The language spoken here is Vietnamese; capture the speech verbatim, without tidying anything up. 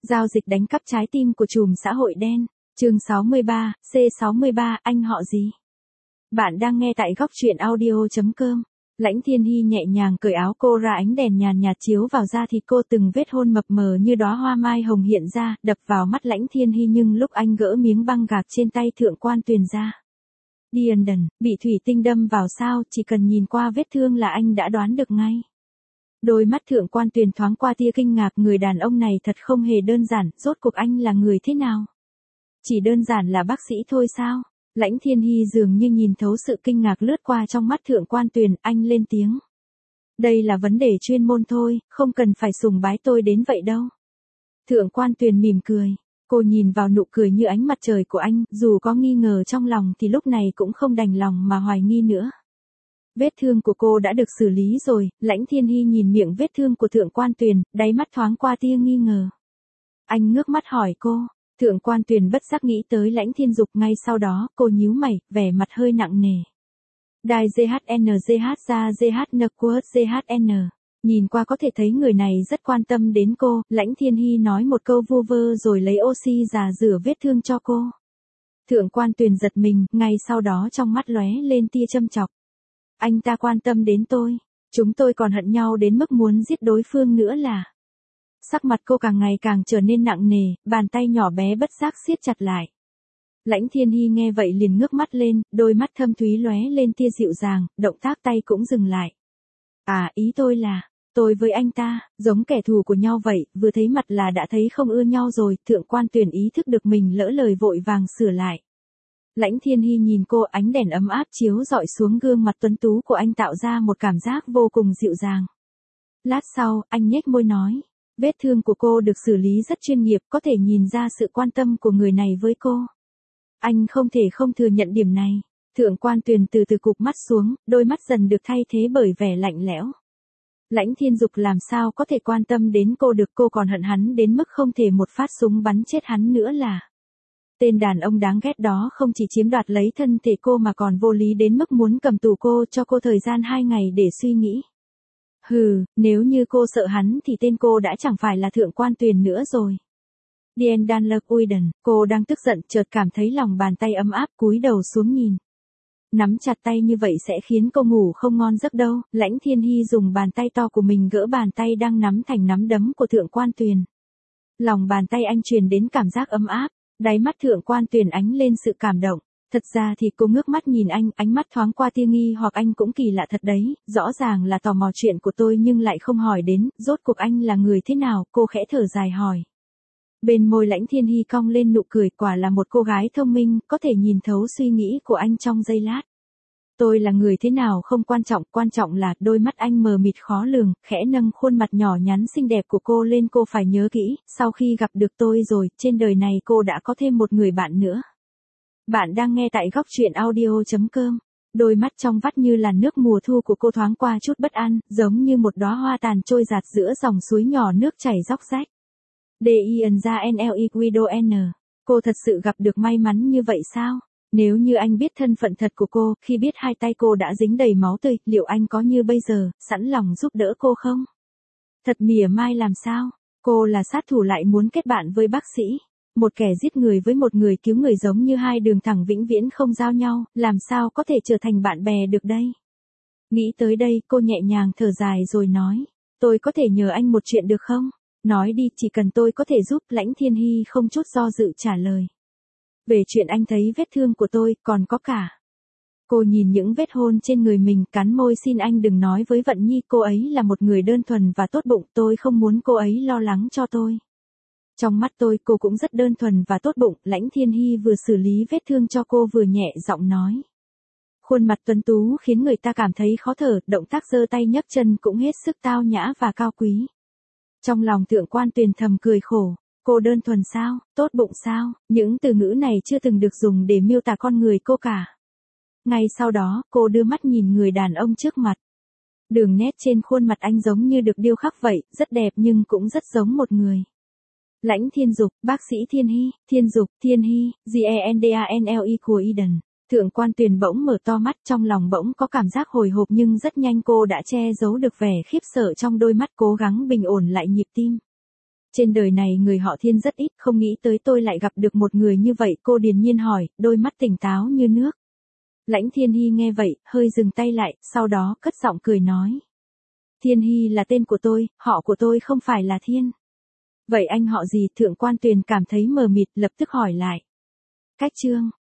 Giao dịch đánh cắp trái tim của trùm xã hội đen. Chương sáu mươi ba, C sáu mươi ba, anh họ gì? Bạn đang nghe tại góc truyện audio chấm com. Lãnh Thiên Hy nhẹ nhàng cởi áo cô ra, ánh đèn nhàn nhạt chiếu vào da thịt cô, từng vết hôn mập mờ như đóa hoa mai hồng hiện ra, đập vào mắt Lãnh Thiên Hy. Nhưng lúc anh gỡ miếng băng gạc trên tay Thượng Quan Tuyền ra, Điền bị thủy tinh đâm vào sao, chỉ cần nhìn qua vết thương là anh đã đoán được ngay. Đôi mắt Thượng Quan Tuyền thoáng qua tia kinh ngạc, người đàn ông này thật không hề đơn giản, rốt cuộc anh là người thế nào? Chỉ đơn giản là bác sĩ thôi sao? Lãnh Thiên Hy dường như nhìn thấu sự kinh ngạc lướt qua trong mắt Thượng Quan Tuyền, anh lên tiếng. Đây là vấn đề chuyên môn thôi, không cần phải sùng bái tôi đến vậy đâu. Thượng Quan Tuyền mỉm cười, cô nhìn vào nụ cười như ánh mặt trời của anh, dù có nghi ngờ trong lòng thì lúc này cũng không đành lòng mà hoài nghi nữa. Vết thương của cô đã được xử lý rồi. Lãnh Thiên Hy nhìn miệng vết thương của Thượng Quan Tuyền, đáy mắt thoáng qua tia nghi ngờ. Anh ngước mắt hỏi cô. Thượng Quan Tuyền bất giác nghĩ tới Lãnh Thiên Dục, ngay sau đó cô nhíu mày, vẻ mặt hơi nặng nề. Đài giê hát en giê hát ra giê hát en quote giê hát en. Nhìn qua có thể thấy người này rất quan tâm đến cô. Lãnh Thiên Hy nói một câu vu vơ rồi lấy oxy già rửa vết thương cho cô. Thượng Quan Tuyền giật mình, ngay sau đó trong mắt lóe lên tia châm chọc. Anh ta quan tâm đến tôi, chúng tôi còn hận nhau đến mức muốn giết đối phương nữa là. Sắc mặt cô càng ngày càng trở nên nặng nề, bàn tay nhỏ bé bất giác siết chặt lại. Lãnh Thiên Hy nghe vậy liền ngước mắt lên, đôi mắt thâm thúy lóe lên tia dịu dàng, động tác tay cũng dừng lại. À, ý tôi là, tôi với anh ta, giống kẻ thù của nhau vậy, vừa thấy mặt là đã thấy không ưa nhau rồi. Thượng Quan Tuyền ý thức được mình lỡ lời vội vàng sửa lại. Lãnh Thiên Hy nhìn cô, ánh đèn ấm áp chiếu rọi xuống gương mặt tuấn tú của anh tạo ra một cảm giác vô cùng dịu dàng. Lát sau, anh nhếch môi nói, vết thương của cô được xử lý rất chuyên nghiệp, có thể nhìn ra sự quan tâm của người này với cô. Anh không thể không thừa nhận điểm này. Thượng Quan Tuyền từ từ cụp mắt xuống, đôi mắt dần được thay thế bởi vẻ lạnh lẽo. Lãnh Thiên Dục làm sao có thể quan tâm đến cô được, cô còn hận hắn đến mức không thể một phát súng bắn chết hắn nữa là. Tên đàn ông đáng ghét đó không chỉ chiếm đoạt lấy thân thể cô mà còn vô lý đến mức muốn cầm tù cô, cho cô thời gian hai ngày để suy nghĩ. Hừ, nếu như cô sợ hắn thì tên cô đã chẳng phải là Thượng Quan Tuyền nữa rồi. Dien Dan Lơ Uiden, cô đang tức giận, chợt cảm thấy lòng bàn tay ấm áp, cúi đầu xuống nhìn. Nắm chặt tay như vậy sẽ khiến cô ngủ không ngon giấc đâu. Lãnh Thiên Hy dùng bàn tay to của mình gỡ bàn tay đang nắm thành nắm đấm của Thượng Quan Tuyền. Lòng bàn tay anh truyền đến cảm giác ấm áp. Đáy mắt Thượng Quan Tuyền ánh lên sự cảm động. Thật ra thì cô ngước mắt nhìn anh, ánh mắt thoáng qua tia nghi hoặc. Anh cũng kỳ lạ thật đấy, rõ ràng là tò mò chuyện của tôi nhưng lại không hỏi đến, rốt cuộc anh là người thế nào? Cô khẽ thở dài hỏi. Bên môi Lãnh Thiên Hy cong lên nụ cười, quả là một cô gái thông minh, có thể nhìn thấu suy nghĩ của anh trong giây lát. Tôi là người thế nào không quan trọng, quan trọng là. Đôi mắt anh mờ mịt khó lường, khẽ nâng khuôn mặt nhỏ nhắn xinh đẹp của cô lên. Cô phải nhớ kỹ, sau khi gặp được tôi rồi, trên đời này cô đã có thêm một người bạn nữa. Bạn đang nghe tại góc truyện audio chấm com. Đôi mắt trong vắt như làn nước mùa thu của cô thoáng qua chút bất an, giống như một đóa hoa tàn trôi dạt giữa dòng suối nhỏ, nước chảy róc rách. Dien ra nle Guido N. Cô thật sự gặp được may mắn như vậy sao? Nếu như anh biết thân phận thật của cô, khi biết hai tay cô đã dính đầy máu tươi, liệu anh có như bây giờ, sẵn lòng giúp đỡ cô không? Thật mỉa mai làm sao? Cô là sát thủ lại muốn kết bạn với bác sĩ. Một kẻ giết người với một người cứu người giống như hai đường thẳng vĩnh viễn không giao nhau, làm sao có thể trở thành bạn bè được đây? Nghĩ tới đây, cô nhẹ nhàng thở dài rồi nói. Tôi có thể nhờ anh một chuyện được không? Nói đi, chỉ cần tôi có thể giúp. Lãnh Thiên Hy không chút do dự trả lời. Về chuyện anh thấy vết thương của tôi, còn có cả. Cô nhìn những vết hôn trên người mình, cắn môi, xin anh đừng nói với Vận Nhi, cô ấy là một người đơn thuần và tốt bụng, tôi không muốn cô ấy lo lắng cho tôi. Trong mắt tôi, cô cũng rất đơn thuần và tốt bụng. Lãnh Thiên Hy vừa xử lý vết thương cho cô vừa nhẹ giọng nói. Khuôn mặt tuấn tú khiến người ta cảm thấy khó thở, động tác giơ tay nhấc chân cũng hết sức tao nhã và cao quý. Trong lòng Thượng Quan Tuyền thầm cười khổ. Cô đơn thuần sao, tốt bụng sao, những từ ngữ này chưa từng được dùng để miêu tả con người cô cả. Ngay sau đó, cô đưa mắt nhìn người đàn ông trước mặt. Đường nét trên khuôn mặt anh giống như được điêu khắc vậy, rất đẹp nhưng cũng rất giống một người. Lãnh Thiên Dục, bác sĩ Thiên Hy, Thiên Dục, Thiên Hy, Gendanle của Eden. Thượng Quan Tuyền bỗng mở to mắt, trong lòng bỗng có cảm giác hồi hộp nhưng rất nhanh cô đã che giấu được vẻ khiếp sợ trong đôi mắt, cố gắng bình ổn lại nhịp tim. Trên đời này người họ Thiên rất ít, không nghĩ tới tôi lại gặp được một người như vậy, cô điềm nhiên hỏi, đôi mắt tỉnh táo như nước. Lãnh Thiên Hy nghe vậy, hơi dừng tay lại, sau đó cất giọng cười nói. Thiên Hy là tên của tôi, họ của tôi không phải là Thiên. Vậy anh họ gì? Thượng quan Tuyền cảm thấy mờ mịt, lập tức hỏi lại. Cách Trương.